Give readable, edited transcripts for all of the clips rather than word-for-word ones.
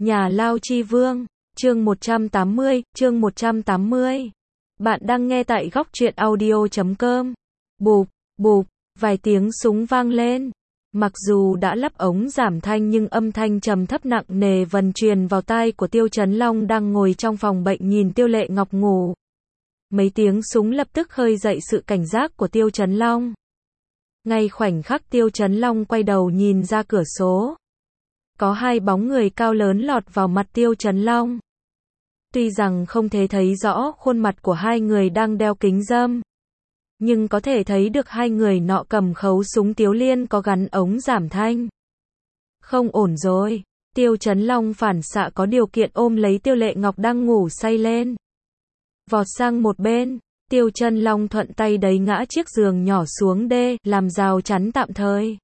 Nhà Lao Chi Vương, chương 180. Bạn đang nghe tại góc truyện audio.com. Bụp, bụp, vài tiếng súng vang lên. Mặc dù đã lắp ống giảm thanh nhưng âm thanh trầm thấp nặng nề vần truyền vào tai của Tiêu Chấn Long đang ngồi trong phòng bệnh nhìn Tiêu Lệ Ngọc ngủ. Mấy tiếng súng lập tức khơi dậy sự cảnh giác của Tiêu Chấn Long. Ngay khoảnh khắc Tiêu Chấn Long quay đầu nhìn ra cửa sổ. Có hai bóng người cao lớn lọt vào mặt Tiêu Chấn Long. Tuy rằng không thể thấy rõ khuôn mặt của hai người đang đeo kính râm, nhưng có thể thấy được hai người nọ cầm khẩu súng Tiếu Liên có gắn ống giảm thanh. Không ổn rồi, Tiêu Chấn Long phản xạ có điều kiện ôm lấy Tiêu Lệ Ngọc đang ngủ say lên. Vọt sang một bên, Tiêu Chấn Long thuận tay đẩy ngã chiếc giường nhỏ xuống đê, làm rào chắn tạm thời.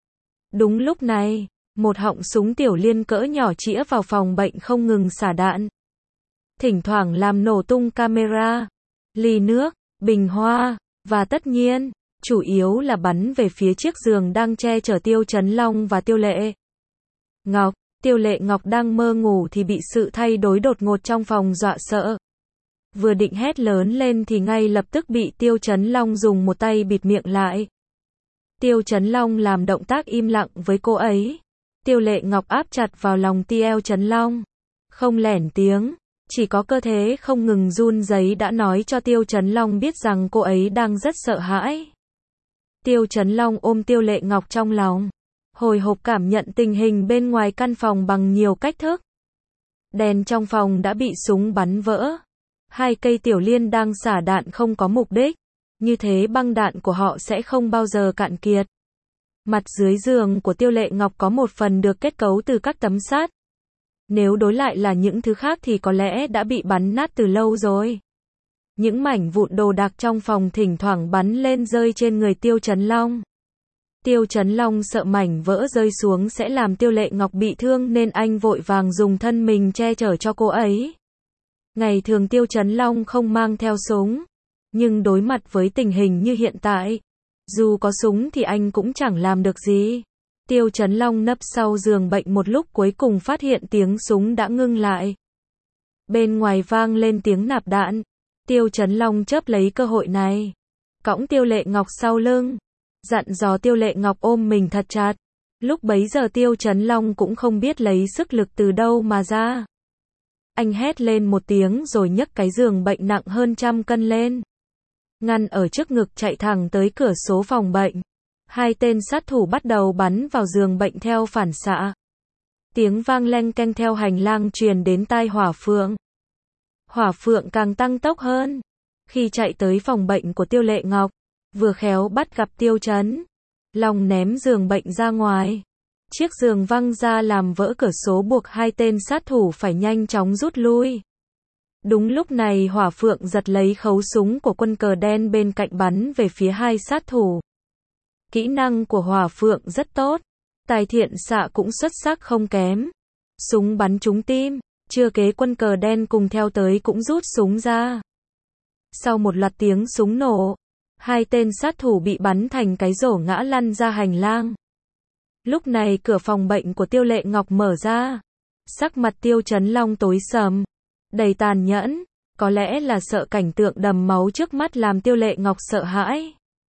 Đúng lúc này, một họng súng Tiểu Liên cỡ nhỏ chĩa vào phòng bệnh không ngừng xả đạn. Thỉnh thoảng làm nổ tung camera, ly nước, bình hoa, và tất nhiên, chủ yếu là bắn về phía chiếc giường đang che chở Tiêu Chấn Long và Tiêu Lệ Ngọc. Tiêu Lệ Ngọc đang mơ ngủ thì bị sự thay đổi đột ngột trong phòng dọa sợ. Vừa định hét lớn lên thì ngay lập tức bị Tiêu Chấn Long dùng một tay bịt miệng lại. Tiêu Chấn Long làm động tác im lặng với cô ấy. Tiêu Lệ Ngọc áp chặt vào lòng Tiêu Chấn Long. Không lẻn tiếng, chỉ có cơ thể không ngừng run rẩy đã nói cho Tiêu Chấn Long biết rằng cô ấy đang rất sợ hãi. Tiêu Chấn Long ôm Tiêu Lệ Ngọc trong lòng, hồi hộp cảm nhận tình hình bên ngoài căn phòng bằng nhiều cách thức. Đèn trong phòng đã bị súng bắn vỡ. Hai cây Tiểu Liên đang xả đạn không có mục đích. Như thế băng đạn của họ sẽ không bao giờ cạn kiệt. Mặt dưới giường của Tiêu Lệ Ngọc có một phần được kết cấu từ các tấm sắt. Nếu đối lại là những thứ khác thì có lẽ đã bị bắn nát từ lâu rồi. Những mảnh vụn đồ đạc trong phòng thỉnh thoảng bắn lên rơi trên người Tiêu Chấn Long. Tiêu Chấn Long sợ mảnh vỡ rơi xuống sẽ làm Tiêu Lệ Ngọc bị thương nên anh vội vàng dùng thân mình che chở cho cô ấy. Ngày thường Tiêu Chấn Long không mang theo súng, nhưng đối mặt với tình hình như hiện tại, dù có súng thì anh cũng chẳng làm được gì. Tiêu Chấn Long nấp sau giường bệnh một lúc cuối cùng phát hiện tiếng súng đã ngưng lại. Bên ngoài vang lên tiếng nạp đạn. Tiêu Chấn Long chớp lấy cơ hội này, cõng Tiêu Lệ Ngọc sau lưng, dặn dò Tiêu Lệ Ngọc ôm mình thật chặt. Lúc bấy giờ Tiêu Chấn Long cũng không biết lấy sức lực từ đâu mà ra. Anh hét lên một tiếng rồi nhấc cái giường bệnh nặng hơn 100 cân lên, ngăn ở trước ngực chạy thẳng tới cửa sổ phòng bệnh. Hai tên sát thủ bắt đầu bắn vào giường bệnh theo phản xạ. Tiếng vang leng keng theo hành lang truyền đến tai Hỏa Phượng. Hỏa Phượng càng tăng tốc hơn. Khi chạy tới phòng bệnh của Tiêu Lệ Ngọc, vừa khéo bắt gặp Tiêu Chấn Long ném giường bệnh ra ngoài. Chiếc giường văng ra làm vỡ cửa sổ buộc hai tên sát thủ phải nhanh chóng rút lui. Đúng lúc này Hỏa Phượng giật lấy khẩu súng của quân cờ đen bên cạnh bắn về phía hai sát thủ. Kỹ năng của Hỏa Phượng rất tốt, tài thiện xạ cũng xuất sắc không kém. Súng bắn trúng tim, chưa kể quân cờ đen cùng theo tới cũng rút súng ra. Sau một loạt tiếng súng nổ, hai tên sát thủ bị bắn thành cái rổ ngã lăn ra hành lang. Lúc này cửa phòng bệnh của Tiêu Lệ Ngọc mở ra. Sắc mặt Tiêu Chấn Long tối sầm, đầy tàn nhẫn, có lẽ là sợ cảnh tượng đầm máu trước mắt làm Tiêu Lệ Ngọc sợ hãi.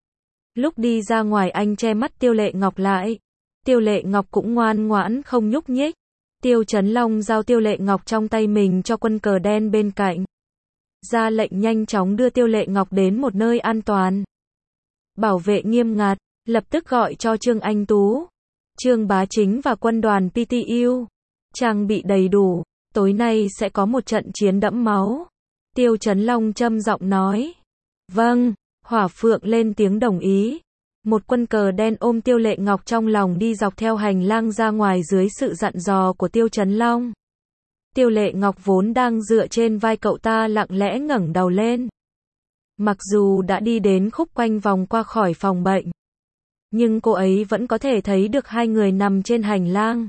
Lúc đi ra ngoài anh che mắt Tiêu Lệ Ngọc lại. Tiêu Lệ Ngọc cũng ngoan ngoãn không nhúc nhích. Tiêu Chấn Long giao Tiêu Lệ Ngọc trong tay mình cho quân cờ đen bên cạnh, ra lệnh nhanh chóng đưa Tiêu Lệ Ngọc đến một nơi an toàn. Bảo vệ nghiêm ngặt, lập tức gọi cho Trương Anh Tú, Trương Bá Chính và quân đoàn PTU. Trang bị đầy đủ, tối nay sẽ có một trận chiến đẫm máu. Tiêu Chấn Long trầm giọng nói. Vâng. Hỏa Phượng lên tiếng đồng ý. Một quân cờ đen ôm Tiêu Lệ Ngọc trong lòng đi dọc theo hành lang ra ngoài dưới sự dặn dò của Tiêu Chấn Long. Tiêu Lệ Ngọc vốn đang dựa trên vai cậu ta lặng lẽ ngẩng đầu lên. Mặc dù đã đi đến khúc quanh vòng qua khỏi phòng bệnh, nhưng cô ấy vẫn có thể thấy được hai người nằm trên hành lang.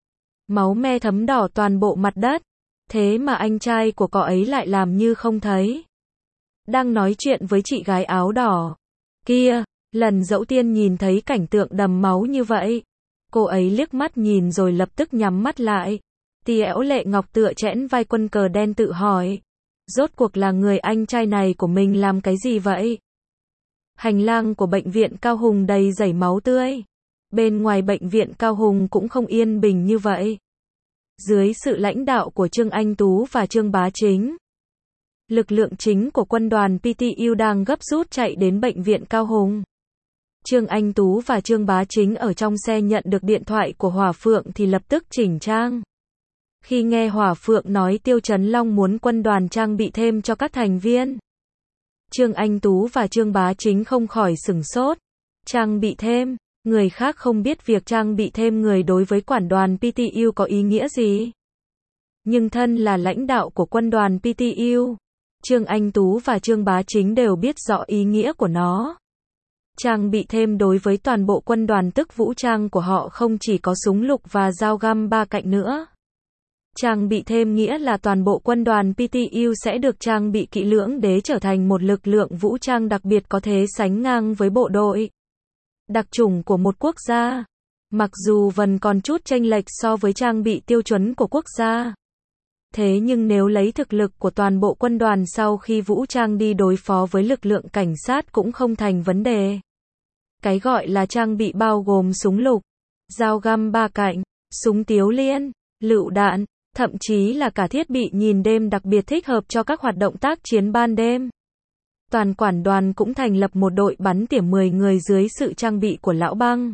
Máu me thấm đỏ toàn bộ mặt đất. Thế mà anh trai của cậu ấy lại làm như không thấy. Đang nói chuyện với chị gái áo đỏ kia. Lần Dẫu Tiên nhìn thấy cảnh tượng đầm máu như vậy, cô ấy liếc mắt nhìn rồi lập tức nhắm mắt lại. Tiễu Lệ Ngọc tựa chẽn vai quân cờ đen tự hỏi. Rốt cuộc là người anh trai này của mình làm cái gì vậy? Hành lang của bệnh viện Cao Hùng đầy dẫy máu tươi. Bên ngoài bệnh viện Cao Hùng cũng không yên bình như vậy. Dưới sự lãnh đạo của Trương Anh Tú và Trương Bá Chính, lực lượng chính của quân đoàn PTU đang gấp rút chạy đến bệnh viện Cao Hùng. Trương Anh Tú và Trương Bá Chính ở trong xe nhận được điện thoại của Hỏa Phượng thì lập tức chỉnh trang. Khi nghe Hỏa Phượng nói Tiêu Chấn Long muốn quân đoàn trang bị thêm cho các thành viên, Trương Anh Tú và Trương Bá Chính không khỏi sửng sốt. Trang bị thêm, người khác không biết việc trang bị thêm người đối với quản đoàn PTU có ý nghĩa gì. Nhưng thân là lãnh đạo của quân đoàn PTU, Trương Anh Tú và Trương Bá Chính đều biết rõ ý nghĩa của nó. Trang bị thêm đối với toàn bộ quân đoàn tức vũ trang của họ không chỉ có súng lục và dao găm ba cạnh nữa. Trang bị thêm nghĩa là toàn bộ quân đoàn PTU sẽ được trang bị kỹ lưỡng để trở thành một lực lượng vũ trang đặc biệt có thể sánh ngang với bộ đội đặc chủng của một quốc gia. Mặc dù vẫn còn chút chênh lệch so với trang bị tiêu chuẩn của quốc gia. Thế nhưng nếu lấy thực lực của toàn bộ quân đoàn sau khi vũ trang đi đối phó với lực lượng cảnh sát cũng không thành vấn đề. Cái gọi là trang bị bao gồm súng lục, dao găm ba cạnh, súng tiếu liên, lựu đạn, thậm chí là cả thiết bị nhìn đêm đặc biệt thích hợp cho các hoạt động tác chiến ban đêm. Toàn quản đoàn cũng thành lập một đội bắn tỉa 10 người dưới sự trang bị của Lão Băng.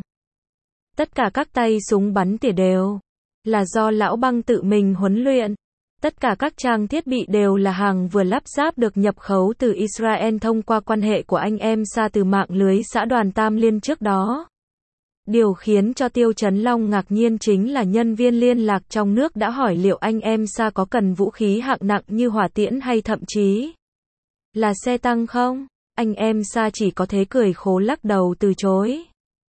Tất cả các tay súng bắn tỉa đều là do Lão Băng tự mình huấn luyện. Tất cả các trang thiết bị đều là hàng vừa lắp ráp được nhập khẩu từ Israel thông qua quan hệ của anh em xa từ mạng lưới xã đoàn Tam Liên trước đó. Điều khiến cho Tiêu Chấn Long ngạc nhiên chính là nhân viên liên lạc trong nước đã hỏi liệu anh em xa có cần vũ khí hạng nặng như hỏa tiễn hay thậm chí là xe tăng không? Anh em xa chỉ có thế cười khổ lắc đầu từ chối.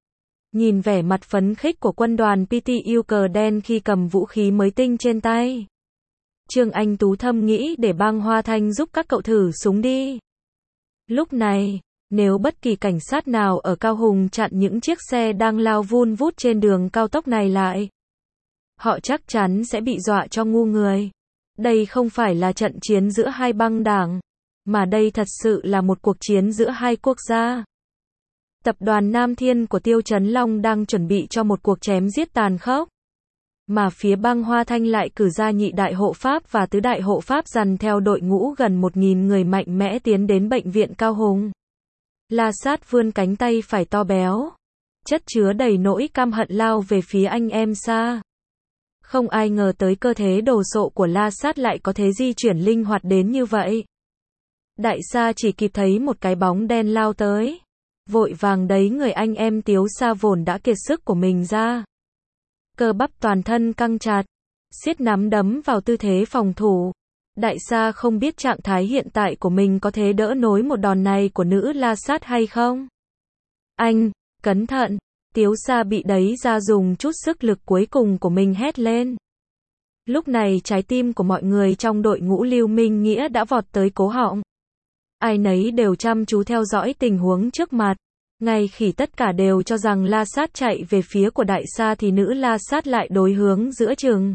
Nhìn vẻ mặt phấn khích của quân đoàn PTU cờ đen khi cầm vũ khí mới tinh trên tay, Trương Anh Tú thầm nghĩ để Bang Hoa Thanh giúp các cậu thử súng đi. Lúc này, nếu bất kỳ cảnh sát nào ở Cao Hùng chặn những chiếc xe đang lao vun vút trên đường cao tốc này lại, họ chắc chắn sẽ bị dọa cho ngu người. Đây không phải là trận chiến giữa hai băng đảng, mà đây thật sự là một cuộc chiến giữa hai quốc gia. Tập đoàn Nam Thiên của Tiêu Chấn Long đang chuẩn bị cho một cuộc chém giết tàn khốc. Mà phía Bang Hoa Thanh lại cử ra nhị đại hộ pháp và tứ đại hộ pháp dằn theo đội ngũ gần 1.000 người mạnh mẽ tiến đến bệnh viện Cao Hùng. La Sát vươn cánh tay phải to béo, chất chứa đầy nỗi căm hận lao về phía anh em xa. Không ai ngờ tới cơ thế đồ sộ của La Sát lại có thế di chuyển linh hoạt đến như vậy. Đại Sa chỉ kịp thấy một cái bóng đen lao tới, vội vàng đấy người anh em Tiếu Sa vốn đã kiệt sức của mình ra. Cơ bắp toàn thân căng chặt, siết nắm đấm vào tư thế phòng thủ. Đại Sa không biết trạng thái hiện tại của mình có thể đỡ nổi một đòn này của nữ La Sát hay không. Anh, cẩn thận, Tiếu Sa bị đấy ra dùng chút sức lực cuối cùng của mình hét lên. Lúc này trái tim của mọi người trong đội ngũ Lưu Minh Nghĩa đã vọt tới cổ họng. Ai nấy đều chăm chú theo dõi tình huống trước mặt. Ngay khi tất cả đều cho rằng La Sát chạy về phía của Đại Sa thì nữ La Sát lại đối hướng giữa chừng.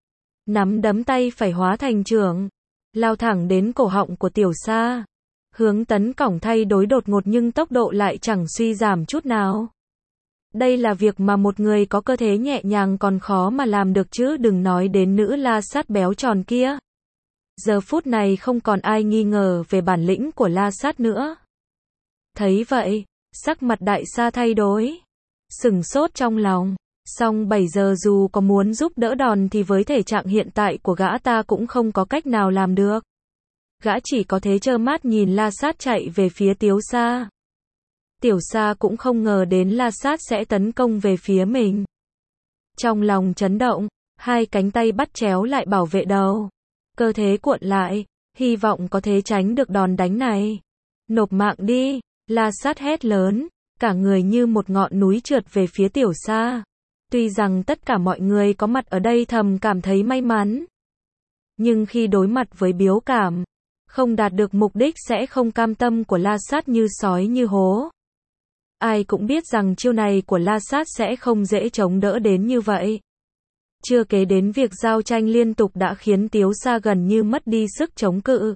Nắm đấm tay phải hóa thành chưởng, lao thẳng đến cổ họng của Tiểu Sa. Hướng tấn công thay đối đột ngột nhưng tốc độ lại chẳng suy giảm chút nào. Đây là việc mà một người có cơ thể nhẹ nhàng còn khó mà làm được chứ đừng nói đến nữ La Sát béo tròn kia. Giờ phút này không còn ai nghi ngờ về bản lĩnh của La Sát nữa. Thấy vậy, sắc mặt Đại Sa thay đổi, sửng sốt trong lòng. Song bây giờ dù có muốn giúp đỡ đòn thì với thể trạng hiện tại của gã ta cũng không có cách nào làm được. Gã chỉ có thế trơ mắt nhìn La Sát chạy về phía Tiếu Sa. Tiểu Sa cũng không ngờ đến La Sát sẽ tấn công về phía mình. Trong lòng chấn động, hai cánh tay bắt chéo lại bảo vệ đầu. Cơ thể cuộn lại, hy vọng có thể tránh được đòn đánh này. Nộp mạng đi, La Sát hét lớn, cả người như một ngọn núi trượt về phía Tiểu Sa. Tuy rằng tất cả mọi người có mặt ở đây thầm cảm thấy may mắn, nhưng khi đối mặt với biếu cảm, không đạt được mục đích sẽ không cam tâm của La Sát như sói như hố. Ai cũng biết rằng chiêu này của La Sát sẽ không dễ chống đỡ đến như vậy. Chưa kể đến việc giao tranh liên tục đã khiến Tiếu Sa gần như mất đi sức chống cự.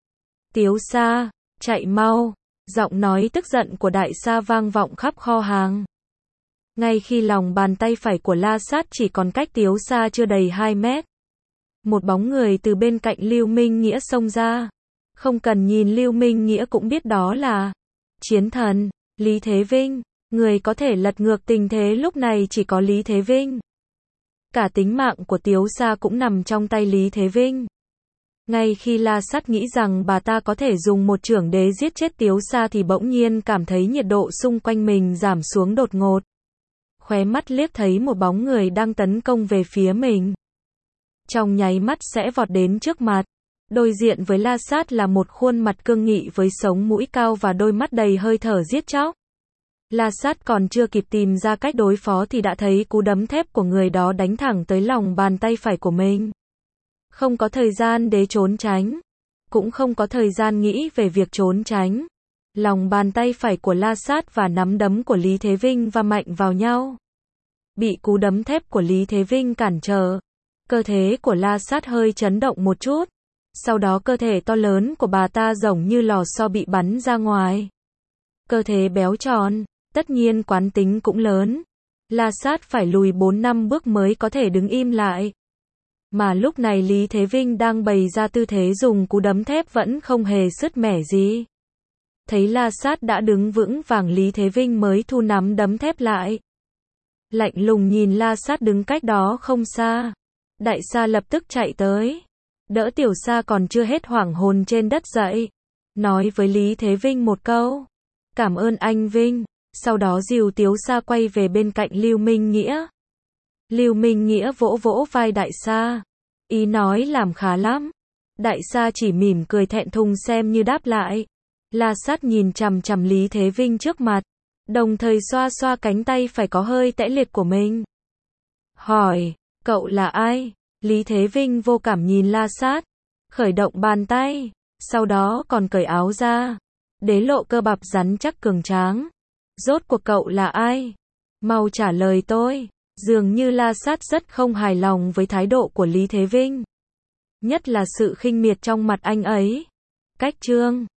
Tiếu Sa, chạy mau, giọng nói tức giận của Đại Sa vang vọng khắp kho hàng. Ngay khi lòng bàn tay phải của La Sát chỉ còn cách Tiếu Sa chưa đầy 2 mét. Một bóng người từ bên cạnh Lưu Minh Nghĩa xông ra. Không cần nhìn Lưu Minh Nghĩa cũng biết đó là chiến thần, Lý Thế Vinh. Người có thể lật ngược tình thế lúc này chỉ có Lý Thế Vinh. Cả tính mạng của Tiếu Sa cũng nằm trong tay Lý Thế Vinh. Ngay khi La Sát nghĩ rằng bà ta có thể dùng một chưởng đế giết chết Tiếu Sa thì bỗng nhiên cảm thấy nhiệt độ xung quanh mình giảm xuống đột ngột. Khóe mắt liếc thấy một bóng người đang tấn công về phía mình. Trong nháy mắt sẽ vọt đến trước mặt. Đối diện với La Sát là một khuôn mặt cương nghị với sống mũi cao và đôi mắt đầy hơi thở giết chóc. La Sát còn chưa kịp tìm ra cách đối phó thì đã thấy cú đấm thép của người đó đánh thẳng tới lòng bàn tay phải của mình. Không có thời gian để trốn tránh. Cũng không có thời gian nghĩ về việc trốn tránh. Lòng bàn tay phải của La Sát và nắm đấm của Lý Thế Vinh va mạnh vào nhau. Bị cú đấm thép của Lý Thế Vinh cản trở. Cơ thể của La Sát hơi chấn động một chút. Sau đó cơ thể to lớn của bà ta giống như lò xo bị bắn ra ngoài. Cơ thể béo tròn, tất nhiên quán tính cũng lớn. La Sát phải lùi 4-5 bước mới có thể đứng im lại. Mà lúc này Lý Thế Vinh đang bày ra tư thế dùng cú đấm thép vẫn không hề sứt mẻ gì. Thấy La Sát đã đứng vững vàng, Lý Thế Vinh mới thu nắm đấm thép lại. Lạnh lùng nhìn La Sát đứng cách đó không xa. Đại Sa lập tức chạy tới. Đỡ Tiểu Sa còn chưa hết hoảng hồn trên đất dậy. Nói với Lý Thế Vinh một câu. Cảm ơn anh Vinh. Sau đó dìu Tiếu Sa quay về bên cạnh Lưu Minh Nghĩa. Lưu Minh Nghĩa vỗ vỗ vai Đại Sa. Ý nói làm khá lắm. Đại Sa chỉ mỉm cười thẹn thùng xem như đáp lại. La Sát nhìn chằm chằm Lý Thế Vinh trước mặt. Đồng thời xoa xoa cánh tay phải có hơi tẽ liệt của mình. Hỏi, cậu là ai? Lý Thế Vinh vô cảm nhìn La Sát. Khởi động bàn tay. Sau đó còn cởi áo ra. Để lộ cơ bắp rắn chắc cường tráng. Rốt cuộc cậu là ai? Mau trả lời tôi. Dường như La Sát rất không hài lòng với thái độ của Lý Thế Vinh. Nhất là sự khinh miệt trong mặt anh ấy. Cách chương